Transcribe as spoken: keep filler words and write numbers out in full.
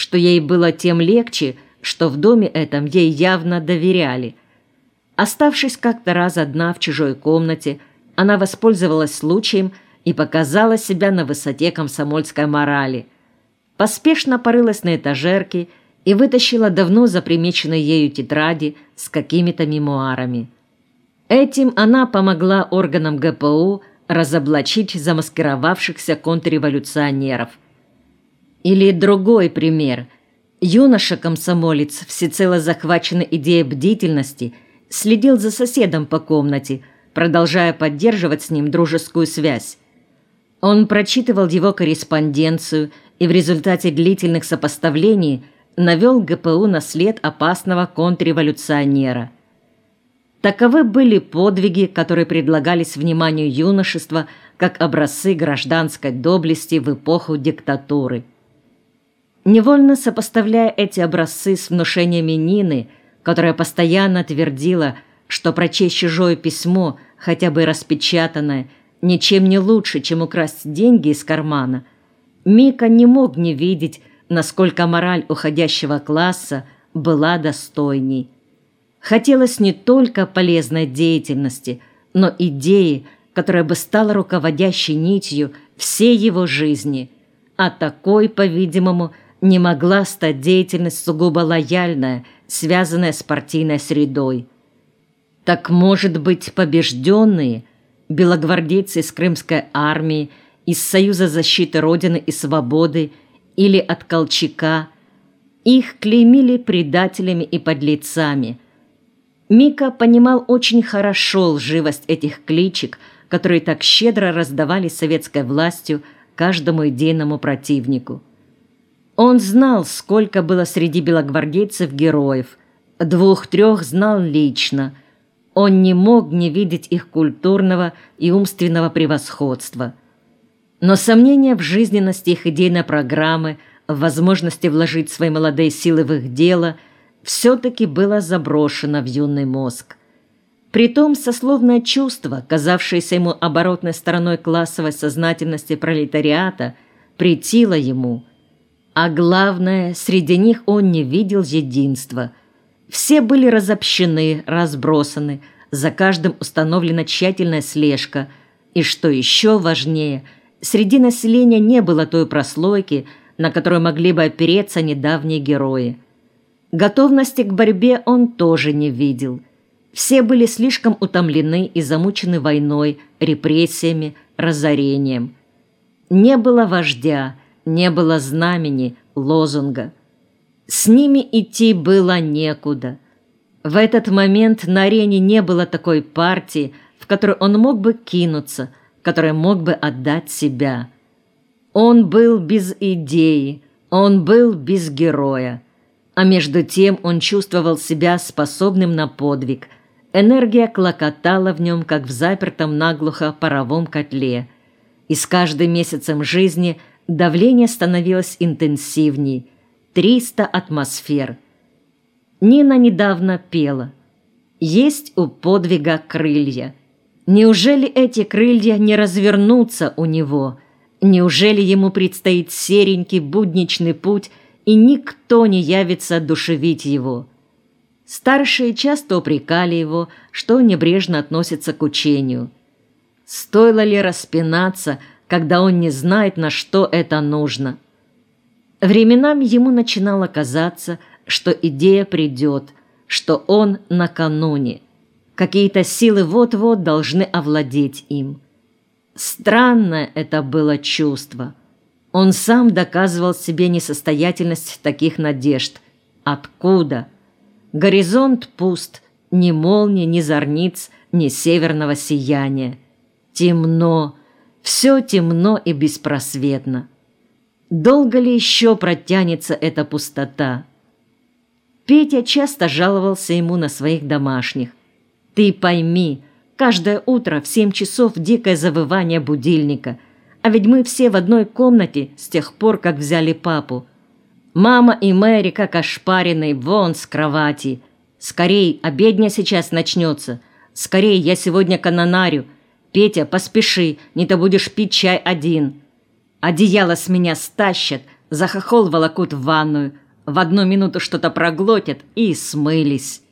что ей было тем легче, что в доме этом ей явно доверяли. Оставшись как-то раз одна в чужой комнате, она воспользовалась случаем и показала себя на высоте комсомольской морали. Поспешно порылась на этажерке и вытащила давно запримеченные ею тетради с какими-то мемуарами. Этим она помогла органам гэ пэ у разоблачить замаскировавшихся контрреволюционеров. Или другой пример. Юноша-комсомолец, всецело захваченный идеей бдительности, следил за соседом по комнате, продолжая поддерживать с ним дружескую связь. Он прочитывал его корреспонденцию и в результате длительных сопоставлений навел гэ пэ у на след опасного контрреволюционера. Таковы были подвиги, которые предлагались вниманию юношества как образцы гражданской доблести в эпоху диктатуры. Невольно сопоставляя эти образцы с внушениями Нины, которая постоянно твердила, что прочесть чужое письмо, хотя бы распечатанное, ничем не лучше, чем украсть деньги из кармана, Мика не мог не видеть, насколько мораль уходящего класса была достойней. Хотелось не только полезной деятельности, но идеи, которая бы стала руководящей нитью всей его жизни, а такой, по-видимому, не могла стать деятельность сугубо лояльная, связанная с партийной средой. Так, может быть, побежденные, белогвардейцы из Крымской армии, из Союза защиты Родины и Свободы или от Колчака, их клеймили предателями и подлецами. Мика понимал очень хорошо лживость этих кличек, которые так щедро раздавались советской властью каждому идейному противнику. Он знал, сколько было среди белогвардейцев героев, двух-трех знал лично. Он не мог не видеть их культурного и умственного превосходства. Но сомнение в жизненности их идейной программы, в возможности вложить свои молодые силы в их дело – все-таки было заброшено в юный мозг. Притом сословное чувство, казавшееся ему оборотной стороной классовой сознательности пролетариата, претило ему. А главное, среди них он не видел единства. Все были разобщены, разбросаны, за каждым установлена тщательная слежка, и, что еще важнее, среди населения не было той прослойки, на которую могли бы опереться недавние герои. Готовности к борьбе он тоже не видел. Все были слишком утомлены и замучены войной, репрессиями, разорением. Не было вождя, не было знамени, лозунга. С ними идти было некуда. В этот момент на арене не было такой партии, в которую он мог бы кинуться, в которой мог бы отдать себя. Он был без идеи, он был без героя. А между тем он чувствовал себя способным на подвиг. Энергия клокотала в нем, как в запертом наглухо паровом котле. И с каждым месяцем жизни давление становилось интенсивней. Триста атмосфер. Нина недавно пела. «Есть у подвига крылья». Неужели эти крылья не развернутся у него? Неужели ему предстоит серенький будничный путь, и никто не явится одушевить его? Старшие часто упрекали его, что небрежно относится к учению. Стоило ли распинаться, когда он не знает, на что это нужно? Временами ему начинало казаться, что идея придет, что он накануне. Какие-то силы вот-вот должны овладеть им. Странное это было чувство. Он сам доказывал себе несостоятельность таких надежд. Откуда? Горизонт пуст, ни молнии, ни зорниц, ни северного сияния. Темно, все темно и беспросветно. Долго ли еще протянется эта пустота? Петя часто жаловался ему на своих домашних. «Ты пойми, каждое утро в семь часов дикое завывание будильника, а ведь мы все в одной комнате с тех пор, как взяли папу. Мама и Мэри, как ошпаренные, вон с кровати. Скорей, обедня сейчас начнется. Скорей, я сегодня канонарю. Петя, поспеши, не то будешь пить чай один. Одеяло с меня стащат, За хохол волокут в ванную, в одну минуту что-то проглотят и смылись.